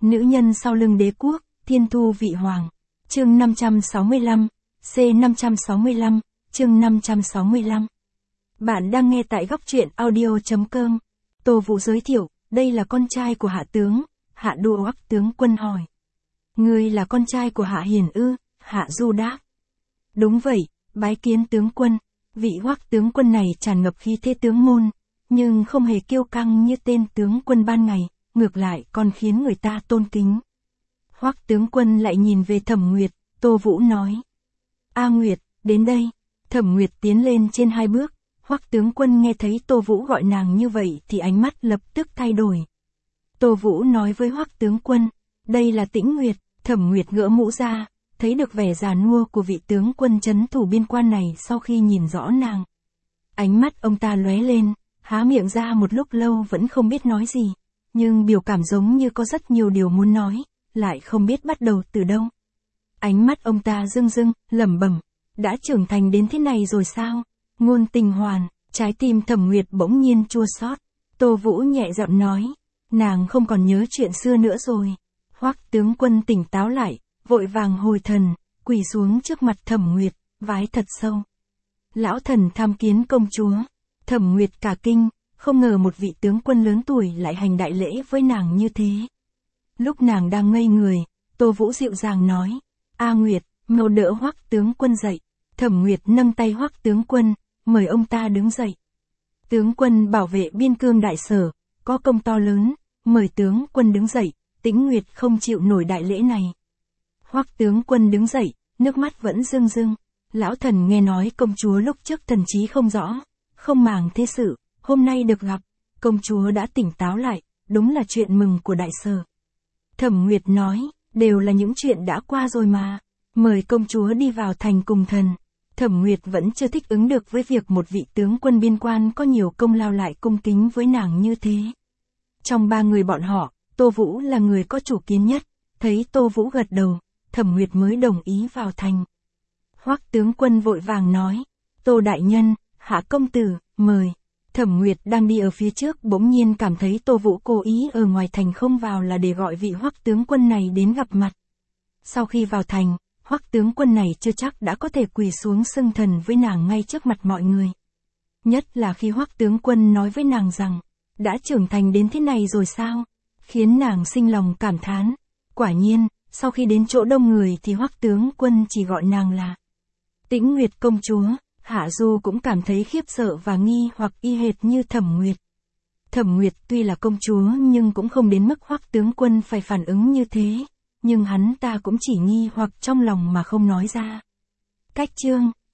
Nữ nhân sau lưng đế quốc, thiên thu vị hoàng. Chương 565, C565, chương 565. Bạn đang nghe tại góc truyện audio.com. Tô Vũ giới thiệu, đây là con trai của Hạ tướng. Hạ Đô Hoắc tướng quân hỏi. Ngươi là con trai của Hạ Hiền ư? Hạ Du đáp. Đúng vậy, bái kiến tướng quân. Vị Hoắc tướng quân này tràn ngập khí thế tướng môn, nhưng không hề kiêu căng như tên tướng quân ban ngày, ngược lại còn khiến người ta tôn kính. Hoắc tướng quân lại nhìn về Thẩm Nguyệt, Tô Vũ nói. A Nguyệt, đến đây. Thẩm Nguyệt tiến lên trên 2 bước, Hoắc tướng quân nghe thấy Tô Vũ gọi nàng như vậy thì ánh mắt lập tức thay đổi. Tô Vũ nói với Hoắc tướng quân, đây là Tĩnh Nguyệt. Thẩm Nguyệt gỡ mũ ra, thấy được vẻ già nua của vị tướng quân trấn thủ biên quan này sau khi nhìn rõ nàng. Ánh mắt ông ta lóe lên, há miệng ra một lúc lâu vẫn không biết nói gì, nhưng biểu cảm giống như có rất nhiều điều muốn nói, lại không biết bắt đầu từ đâu. Ánh mắt ông ta rưng rưng, lẩm bẩm, đã trưởng thành đến thế này rồi sao? Ngôn tình hoàn, trái tim Thẩm Nguyệt bỗng nhiên chua xót. Tô Vũ nhẹ giọng nói, nàng không còn nhớ chuyện xưa nữa rồi. Hoắc tướng quân tỉnh táo lại, vội vàng hồi thần, quỳ xuống trước mặt Thẩm Nguyệt, vái thật sâu. Lão thần tham kiến công chúa. Thẩm Nguyệt cả kinh, không ngờ một vị tướng quân lớn tuổi lại hành đại lễ với nàng như thế. Lúc nàng đang ngây người, Tô Vũ dịu dàng nói, A Nguyệt, mau đỡ Hoắc tướng quân dậy. Thẩm Nguyệt nâng tay Hoắc tướng quân, mời ông ta đứng dậy. Tướng quân bảo vệ biên cương đại sở, có công to lớn, mời tướng quân đứng dậy. Tĩnh Nguyệt không chịu nổi đại lễ này. Hoắc tướng quân đứng dậy, nước mắt vẫn rưng rưng. Lão thần nghe nói công chúa lúc trước thần trí không rõ, không màng thế sự, hôm nay được gặp, công chúa đã tỉnh táo lại, đúng là chuyện mừng của đại sở. Thẩm Nguyệt nói, đều là những chuyện đã qua rồi mà, mời công chúa đi vào thành cùng thần. Thẩm Nguyệt vẫn chưa thích ứng được với việc một vị tướng quân biên quan có nhiều công lao lại cung kính với nàng như thế. Trong 3 người bọn họ, Tô Vũ là người có chủ kiến nhất, thấy Tô Vũ gật đầu, Thẩm Nguyệt mới đồng ý vào thành. Hoắc tướng quân vội vàng nói, Tô đại nhân, Hạ công tử, mời. Thẩm Nguyệt đang đi ở phía trước bỗng nhiên cảm thấy Tô Vũ cố ý ở ngoài thành không vào là để gọi vị Hoắc tướng quân này đến gặp mặt. Sau khi vào thành, Hoắc tướng quân này chưa chắc đã có thể quỳ xuống xưng thần với nàng ngay trước mặt mọi người. Nhất là khi Hoắc tướng quân nói với nàng rằng, đã trưởng thành đến thế này rồi sao? Khiến nàng sinh lòng cảm thán. Quả nhiên, sau khi đến chỗ đông người thì Hoắc tướng quân chỉ gọi nàng là Tĩnh Nguyệt công chúa. Hạ Du cũng cảm thấy khiếp sợ và nghi hoặc y hệt như Thẩm Nguyệt. Thẩm Nguyệt tuy là công chúa nhưng cũng không đến mức Hoắc tướng quân phải phản ứng như thế, nhưng hắn ta cũng chỉ nghi hoặc trong lòng mà không nói ra. Cách chương